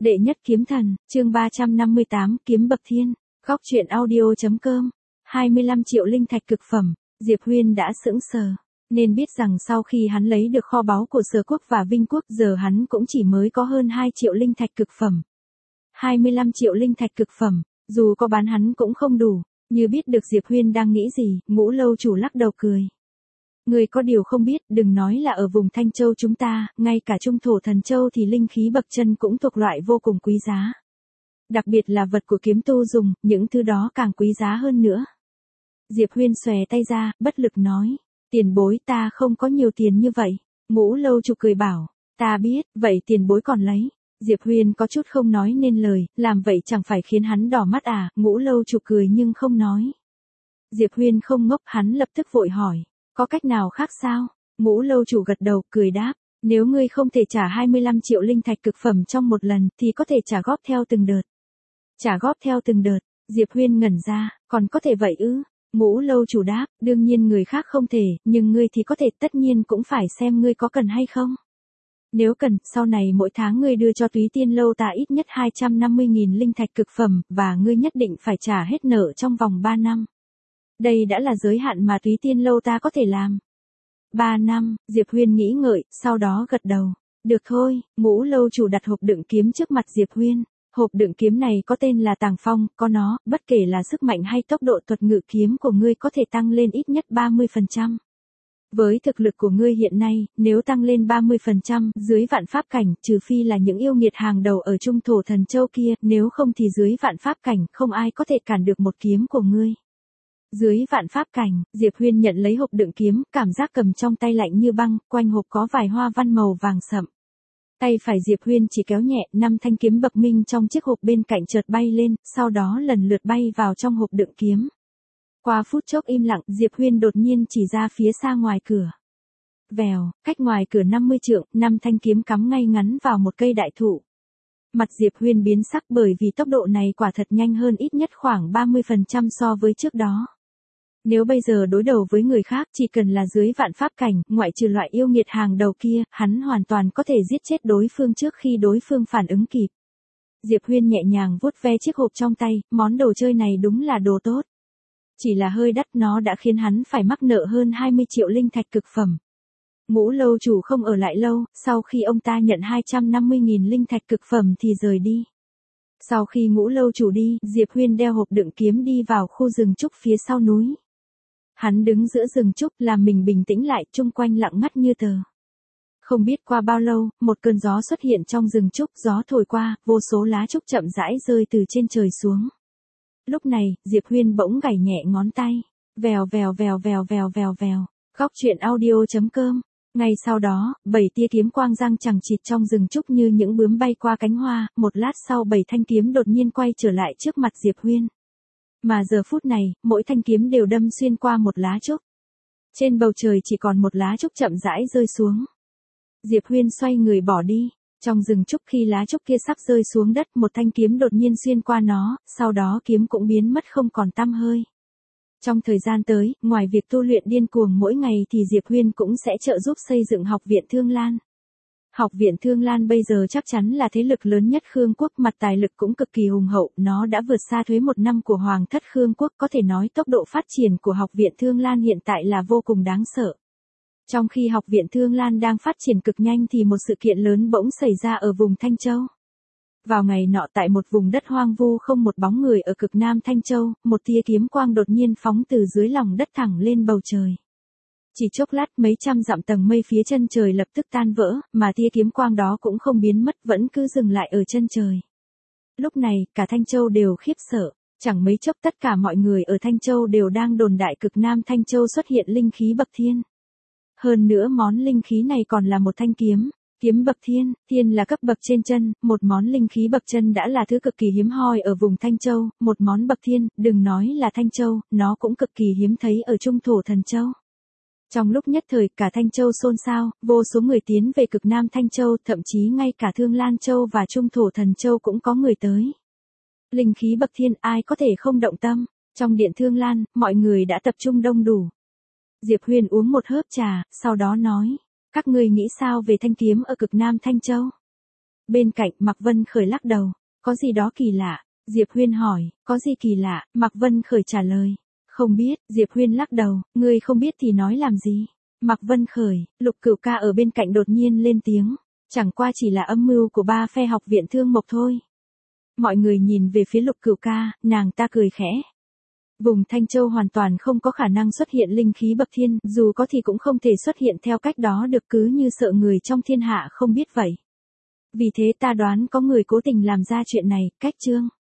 Đệ nhất kiếm thần, chương 358, kiếm bậc thiên. Góc truyện audio.com. 25 triệu linh thạch cực phẩm. Diệp Huyên đã sững sờ. Nên biết rằng sau khi hắn lấy được kho báu của Sở Quốc và Vinh Quốc, giờ hắn cũng chỉ mới có hơn 2 triệu linh thạch cực phẩm. 25 triệu linh thạch cực phẩm, dù có bán hắn cũng không đủ. Như biết được Diệp Huyên đang nghĩ gì, Ngũ lâu chủ lắc đầu cười. Người có điều không biết, đừng nói là ở vùng Thanh Châu chúng ta, ngay cả Trung Thổ Thần Châu thì linh khí bậc chân cũng thuộc loại vô cùng quý giá. Đặc biệt là vật của kiếm tu dùng, những thứ đó càng quý giá hơn nữa. Diệp Huyên xòe tay ra, bất lực nói. Tiền bối, ta không có nhiều tiền như vậy. Ngũ lâu chủ cười bảo. Ta biết, vậy tiền bối còn lấy. Diệp Huyên có chút không nói nên lời, làm vậy chẳng phải khiến hắn đỏ mắt à. Ngũ lâu chủ cười nhưng không nói. Diệp Huyên không ngốc, hắn lập tức vội hỏi. Có cách nào khác sao? Ngũ lâu chủ gật đầu, cười đáp. Nếu ngươi không thể trả 25 triệu linh thạch cực phẩm trong một lần, thì có thể trả góp theo từng đợt. Trả góp theo từng đợt. Diệp Huyên ngẩn ra, còn có thể vậy ư? Ngũ lâu chủ đáp, đương nhiên người khác không thể, nhưng ngươi thì có thể, tất nhiên cũng phải xem ngươi có cần hay không. Nếu cần, sau này mỗi tháng ngươi đưa cho Túy Tiên lâu ta ít nhất 250.000 linh thạch cực phẩm, và ngươi nhất định phải trả hết nợ trong vòng 3 năm. Đây đã là giới hạn mà Túy Tiên lâu ta có thể làm. 3 năm, Diệp Huyên nghĩ ngợi, sau đó gật đầu. Được thôi, Ngũ lâu chủ đặt hộp đựng kiếm trước mặt Diệp Huyên. Hộp đựng kiếm này có tên là Tàng Phong, có nó, bất kể là sức mạnh hay tốc độ thuật ngự kiếm của ngươi có thể tăng lên ít nhất 30%. Với thực lực của ngươi hiện nay, nếu tăng lên 30%, dưới vạn pháp cảnh, trừ phi là những yêu nghiệt hàng đầu ở Trung Thổ Thần Châu kia, nếu không thì dưới vạn pháp cảnh, không ai có thể cản được một kiếm của ngươi. Dưới vạn pháp cảnh, Diệp Huyên nhận lấy hộp đựng kiếm, cảm giác cầm trong tay lạnh như băng, quanh hộp có vài hoa văn màu vàng sậm. Tay phải Diệp Huyên chỉ kéo nhẹ, 5 thanh kiếm bậc minh trong chiếc hộp bên cạnh chợt bay lên, sau đó lần lượt bay vào trong hộp đựng kiếm. Qua phút chốc im lặng, Diệp Huyên đột nhiên chỉ ra phía xa ngoài cửa. Vèo, cách ngoài cửa 50 trượng, 5 thanh kiếm cắm ngay ngắn vào một cây đại thụ. Mặt Diệp Huyên biến sắc bởi vì tốc độ này quả thật nhanh hơn ít nhất khoảng 30% so với trước đó. Nếu bây giờ đối đầu với người khác, chỉ cần là dưới vạn pháp cảnh, ngoại trừ loại yêu nghiệt hàng đầu kia, hắn hoàn toàn có thể giết chết đối phương trước khi đối phương phản ứng kịp. Diệp Huyên nhẹ nhàng vuốt ve chiếc hộp trong tay, món đồ chơi này đúng là đồ tốt. Chỉ là hơi đắt, nó đã khiến hắn phải mắc nợ hơn 20 triệu linh thạch cực phẩm. Ngũ lâu chủ không ở lại lâu, sau khi ông ta nhận 250.000 linh thạch cực phẩm thì rời đi. Sau khi Ngũ lâu chủ đi, Diệp Huyên đeo hộp đựng kiếm đi vào khu rừng trúc phía sau núi. Hắn đứng giữa rừng trúc làm mình bình tĩnh lại, chung quanh lặng ngắt như tờ. Không biết qua bao lâu, một cơn gió xuất hiện trong rừng trúc, gió thổi qua, vô số lá trúc chậm rãi rơi từ trên trời xuống. Lúc này, Diệp Huyên bỗng gảy nhẹ ngón tay. Vèo vèo vèo vèo vèo vèo vèo. Góc truyện audio.com. Ngay sau đó, 7 tia kiếm quang giăng chằng chịt trong rừng trúc như những bướm bay qua cánh hoa, một lát sau 7 thanh kiếm đột nhiên quay trở lại trước mặt Diệp Huyên. Mà giờ phút này, mỗi thanh kiếm đều đâm xuyên qua một lá trúc. Trên bầu trời chỉ còn một lá trúc chậm rãi rơi xuống. Diệp Huyên xoay người bỏ đi. Trong rừng trúc khi lá trúc kia sắp rơi xuống đất, một thanh kiếm đột nhiên xuyên qua nó, sau đó kiếm cũng biến mất không còn tăm hơi. Trong thời gian tới, ngoài việc tu luyện điên cuồng mỗi ngày thì Diệp Huyên cũng sẽ trợ giúp xây dựng Học viện Thương Lan. Học viện Thương Lan bây giờ chắc chắn là thế lực lớn nhất Khương Quốc, mặt tài lực cũng cực kỳ hùng hậu, nó đã vượt xa thuế 1 năm của Hoàng thất Khương Quốc, có thể nói tốc độ phát triển của Học viện Thương Lan hiện tại là vô cùng đáng sợ. Trong khi Học viện Thương Lan đang phát triển cực nhanh thì một sự kiện lớn bỗng xảy ra ở vùng Thanh Châu. Vào ngày nọ tại một vùng đất hoang vu không một bóng người ở cực nam Thanh Châu, một tia kiếm quang đột nhiên phóng từ dưới lòng đất thẳng lên bầu trời. Chỉ chốc lát mấy trăm dặm tầng mây phía chân trời lập tức tan vỡ, mà tia kiếm quang đó cũng không biến mất, vẫn cứ dừng lại ở chân trời. Lúc này, cả Thanh Châu đều khiếp sợ, chẳng mấy chốc tất cả mọi người ở Thanh Châu đều đang đồn đại cực nam Thanh Châu xuất hiện linh khí bậc thiên. Hơn nữa món linh khí này còn là một thanh kiếm. Kiếm bậc thiên, thiên là cấp bậc trên chân, một món linh khí bậc chân đã là thứ cực kỳ hiếm hoi ở vùng Thanh Châu, một món bậc thiên, đừng nói là Thanh Châu, nó cũng cực kỳ hiếm thấy ở Trung Thổ Thần Châu. Trong lúc nhất thời, cả Thanh Châu xôn xao, vô số người tiến về cực nam Thanh Châu, thậm chí ngay cả Thương Lan Châu và Trung Thổ Thần Châu cũng có người tới. Linh khí bậc thiên, ai có thể không động tâm, trong điện Thương Lan, mọi người đã tập trung đông đủ. Diệp Huyên uống một hớp trà, sau đó nói. Các ngươi nghĩ sao về thanh kiếm ở cực nam Thanh Châu? Bên cạnh Mạc Vân Khởi lắc đầu, có gì đó kỳ lạ. Diệp Huyên hỏi, có gì kỳ lạ, Mạc Vân Khởi trả lời. Không biết, Diệp Huyên lắc đầu, ngươi không biết thì nói làm gì. Mạc Vân Khởi, Lục Cửu ca ở bên cạnh đột nhiên lên tiếng, chẳng qua chỉ là âm mưu của ba phe học viện Thương Mộc thôi. Mọi người nhìn về phía Lục Cửu ca, nàng ta cười khẽ. Vùng Thanh Châu hoàn toàn không có khả năng xuất hiện linh khí bậc thiên, dù có thì cũng không thể xuất hiện theo cách đó được, cứ như sợ người trong thiên hạ không biết vậy. Vì thế ta đoán có người cố tình làm ra chuyện này, cách chương.